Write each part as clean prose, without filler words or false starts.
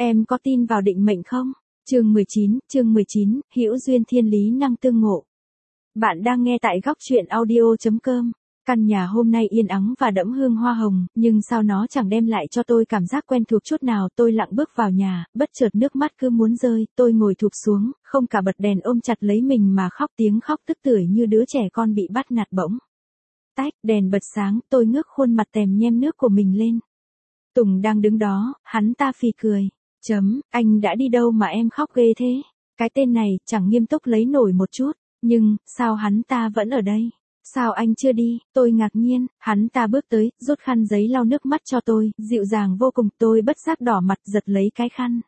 Em có tin vào định mệnh không? Chương 19, hữu duyên thiên lý năng tương ngộ. Bạn đang nghe tại góc truyện audio.com. Căn nhà hôm nay yên ắng và đẫm hương hoa hồng, nhưng sao nó chẳng đem lại cho tôi cảm giác quen thuộc chút nào. Tôi lặng bước vào nhà, bất chợt nước mắt cứ muốn rơi, tôi ngồi thụp xuống, không cả bật đèn ôm chặt lấy mình mà khóc tiếng khóc tức tưởi như đứa trẻ con bị bắt nạt bỗng. Tách, đèn bật sáng, tôi ngước khuôn mặt tèm nhem nước của mình lên. Tùng đang đứng đó, hắn ta phì cười. Anh đã đi đâu mà em khóc ghê thế? Cái tên này chẳng nghiêm túc lấy nổi một chút, nhưng, sao hắn ta vẫn ở đây? Sao anh chưa đi? Tôi ngạc nhiên, hắn ta bước tới, rút khăn giấy lau nước mắt cho tôi, dịu dàng vô cùng, tôi bất giác đỏ mặt giật lấy cái khăn.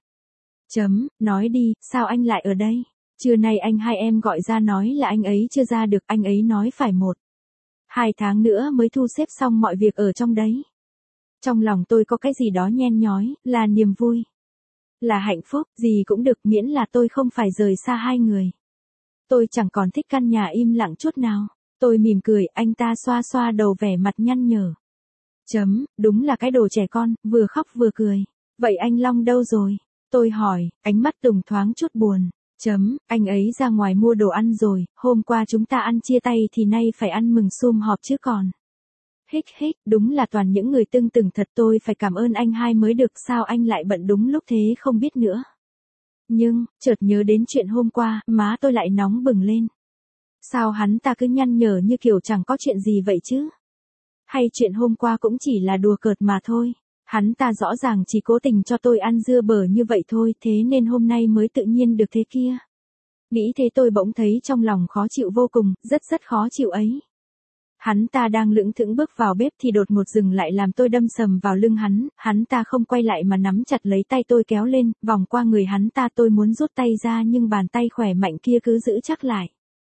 Nói đi, sao anh lại ở đây? Trưa nay anh hai em gọi ra nói là anh ấy chưa ra được, anh ấy nói phải 1-2 tháng nữa mới thu xếp xong mọi việc ở trong đấy. Trong lòng tôi có cái gì đó nhen nhói, là niềm vui. Là hạnh phúc, gì cũng được miễn là tôi không phải rời xa hai người. Tôi chẳng còn thích căn nhà im lặng chút nào. Tôi mỉm cười, anh ta xoa xoa đầu vẻ mặt nhăn nhở. Đúng là cái đồ trẻ con, vừa khóc vừa cười. Vậy anh Long đâu rồi? Tôi hỏi, ánh mắt Tùng thoáng chút buồn. Anh ấy ra ngoài mua đồ ăn rồi, hôm qua chúng ta ăn chia tay thì nay phải ăn mừng sum họp chứ còn. Hích, đúng là toàn những người tưng từng thật, tôi phải cảm ơn anh hai mới được, sao anh lại bận đúng lúc thế không biết nữa. Nhưng, chợt nhớ đến chuyện hôm qua, má tôi lại nóng bừng lên. Sao hắn ta cứ nhăn nhở như kiểu chẳng có chuyện gì vậy chứ? Hay chuyện hôm qua cũng chỉ là đùa cợt mà thôi? Hắn ta rõ ràng chỉ cố tình cho tôi ăn dưa bở như vậy thôi, thế nên hôm nay mới tự nhiên được thế kia. Nghĩ thế tôi bỗng thấy trong lòng khó chịu vô cùng, rất khó chịu ấy. Hắn ta đang lững thững bước vào bếp thì đột ngột dừng lại làm tôi đâm sầm vào lưng hắn ta không quay lại mà nắm chặt lấy tay tôi kéo lên, vòng qua người hắn ta, tôi muốn rút tay ra nhưng bàn tay khỏe mạnh kia cứ giữ chắc lại.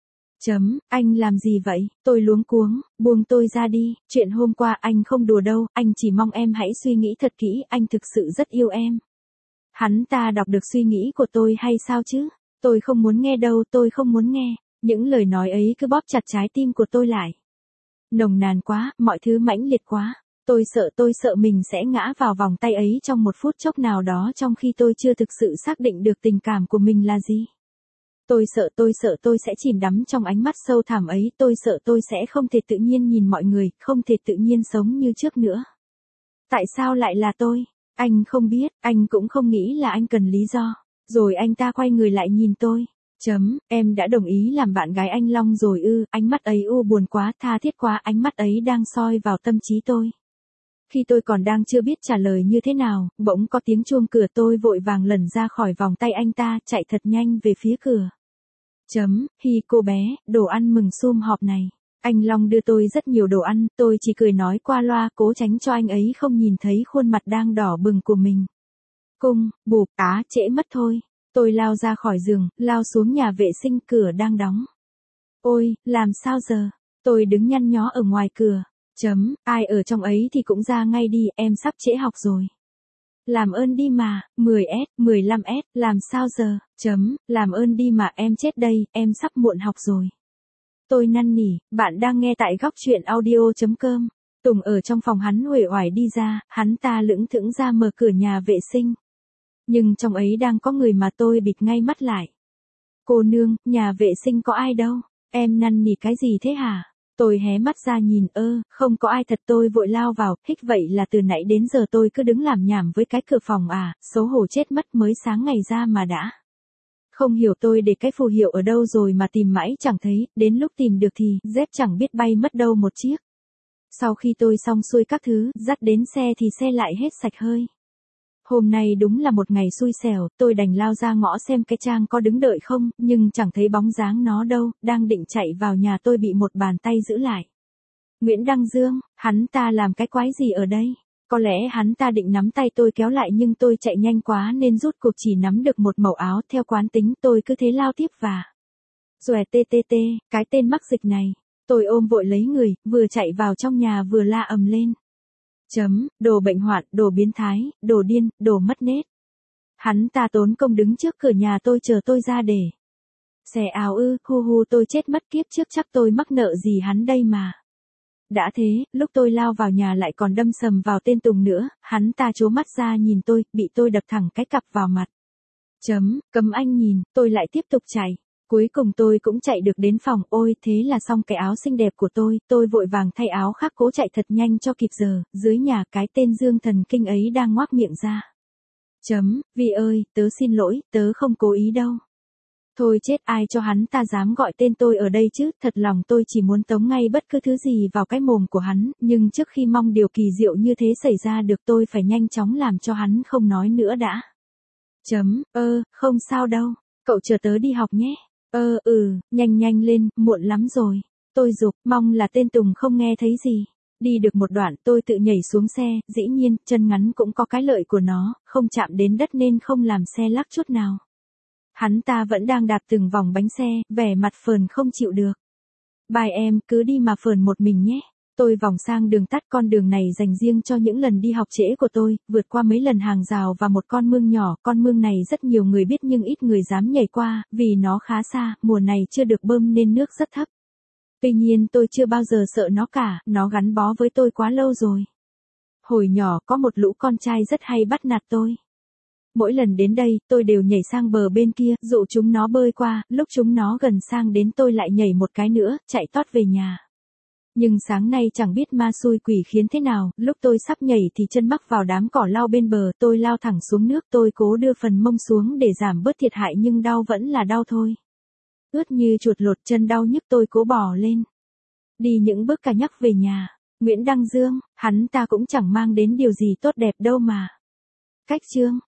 Anh làm gì vậy? Tôi luống cuống, buông tôi ra đi, chuyện hôm qua anh không đùa đâu, anh chỉ mong em hãy suy nghĩ thật kỹ, anh thực sự rất yêu em. Hắn ta đọc được suy nghĩ của tôi hay sao chứ? Tôi không muốn nghe đâu, tôi không muốn nghe. Những lời nói ấy cứ bóp chặt trái tim của tôi lại. Nồng nàn quá, mọi thứ mãnh liệt quá. Tôi sợ mình sẽ ngã vào vòng tay ấy trong một phút chốc nào đó trong khi tôi chưa thực sự xác định được tình cảm của mình là gì. Tôi sợ tôi sẽ chìm đắm trong ánh mắt sâu thẳm ấy, tôi sợ tôi sẽ không thể tự nhiên nhìn mọi người, không thể tự nhiên sống như trước nữa. Tại sao lại là tôi? Anh không biết, anh cũng không nghĩ là anh cần lý do. Rồi anh ta quay người lại nhìn tôi. Em đã đồng ý làm bạn gái anh Long rồi ư? Ánh mắt ấy buồn quá, tha thiết quá, ánh mắt ấy đang soi vào tâm trí tôi. Khi tôi còn đang chưa biết trả lời như thế nào, bỗng có tiếng chuông cửa, tôi vội vàng lẩn ra khỏi vòng tay anh ta, chạy thật nhanh về phía cửa. Hi cô bé, đồ ăn mừng sum họp này. Anh Long đưa tôi rất nhiều đồ ăn, tôi chỉ cười nói qua loa, cố tránh cho anh ấy không nhìn thấy khuôn mặt đang đỏ bừng của mình. Bụp, trễ mất thôi. Tôi lao ra khỏi giường, lao xuống nhà vệ sinh, cửa đang đóng. Ôi, làm sao giờ? Tôi đứng nhăn nhó ở ngoài cửa. Ai ở trong ấy thì cũng ra ngay đi, em sắp trễ học rồi. Làm ơn đi mà, 10S, 15S, làm sao giờ? Làm ơn đi mà, em chết đây, em sắp muộn học rồi. Tôi năn nỉ, bạn đang nghe tại góc truyện audio.com. Tùng ở trong phòng, hắn uể oải đi ra, hắn ta lững thững ra mở cửa nhà vệ sinh. Nhưng trong ấy đang có người mà tôi bịt ngay mắt lại. Cô nương, nhà vệ sinh có ai đâu? Em năn nỉ cái gì thế hả? Tôi hé mắt ra nhìn, không có ai thật. Tôi vội lao vào, hích, vậy là từ nãy đến giờ tôi cứ đứng làm nhảm với cái cửa phòng à, xấu hổ chết mất, mới sáng ngày ra mà đã. Không hiểu tôi để cái phù hiệu ở đâu rồi mà tìm mãi chẳng thấy, đến lúc tìm được thì, dép chẳng biết bay mất đâu một chiếc. Sau khi tôi xong xuôi các thứ, dắt đến xe thì xe lại hết sạch hơi. Hôm nay đúng là một ngày xui xẻo, tôi đành lao ra ngõ xem cái Trang có đứng đợi không, nhưng chẳng thấy bóng dáng nó đâu, đang định chạy vào nhà tôi bị một bàn tay giữ lại. Nguyễn Đăng Dương, hắn ta làm cái quái gì ở đây? Có lẽ hắn ta định nắm tay tôi kéo lại nhưng tôi chạy nhanh quá nên rút cuộc chỉ nắm được một mẩu áo, theo quán tính tôi cứ thế lao tiếp và. Xòe cái tên mắc dịch này. Tôi ôm vội lấy người, vừa chạy vào trong nhà vừa la ầm lên. Đồ bệnh hoạn, đồ biến thái, đồ điên, đồ mất nết. Hắn ta tốn công đứng trước cửa nhà tôi chờ tôi ra để. Xẻ áo ư, tôi chết mất, kiếp trước chắc tôi mắc nợ gì hắn đây mà. Đã thế, lúc tôi lao vào nhà lại còn đâm sầm vào tên Tùng nữa, hắn ta trố mắt ra nhìn tôi, bị tôi đập thẳng cái cặp vào mặt. Cấm anh nhìn, tôi lại tiếp tục chạy. Cuối cùng tôi cũng chạy được đến phòng, ôi thế là xong cái áo xinh đẹp của tôi vội vàng thay áo khác cố chạy thật nhanh cho kịp giờ, dưới nhà cái tên Dương thần kinh ấy đang ngoác miệng ra. Vi ơi, tớ xin lỗi, tớ không cố ý đâu. Thôi chết, ai cho hắn ta dám gọi tên tôi ở đây chứ, thật lòng tôi chỉ muốn tống ngay bất cứ thứ gì vào cái mồm của hắn, nhưng trước khi mong điều kỳ diệu như thế xảy ra được tôi phải nhanh chóng làm cho hắn không nói nữa đã. Không sao đâu, cậu chờ tớ đi học nhé. Nhanh lên, muộn lắm rồi. Tôi giục, mong là tên Tùng không nghe thấy gì. Đi được một đoạn tôi tự nhảy xuống xe, dĩ nhiên, chân ngắn cũng có cái lợi của nó, không chạm đến đất nên không làm xe lắc chút nào. Hắn ta vẫn đang đạp từng vòng bánh xe, vẻ mặt phờn không chịu được. Bye em, cứ đi mà phờn một mình nhé. Tôi vòng sang đường tắt, con đường này dành riêng cho những lần đi học trễ của tôi, vượt qua mấy lần hàng rào và một con mương nhỏ, con mương này rất nhiều người biết nhưng ít người dám nhảy qua, vì nó khá xa, mùa này chưa được bơm nên nước rất thấp. Tuy nhiên tôi chưa bao giờ sợ nó cả, nó gắn bó với tôi quá lâu rồi. Hồi nhỏ có một lũ con trai rất hay bắt nạt tôi. Mỗi lần đến đây, tôi đều nhảy sang bờ bên kia, dụ chúng nó bơi qua, lúc chúng nó gần sang đến tôi lại nhảy một cái nữa, chạy tót về nhà. Nhưng sáng nay chẳng biết ma xui quỷ khiến thế nào, lúc tôi sắp nhảy thì chân mắc vào đám cỏ lau bên bờ, tôi lao thẳng xuống nước, tôi cố đưa phần mông xuống để giảm bớt thiệt hại nhưng đau vẫn là đau thôi. Ướt như chuột lột, chân đau nhức, tôi cố bò lên. Đi những bước cả nhắc về nhà. Nguyễn Đăng Dương, hắn ta cũng chẳng mang đến điều gì tốt đẹp đâu mà. Cách chương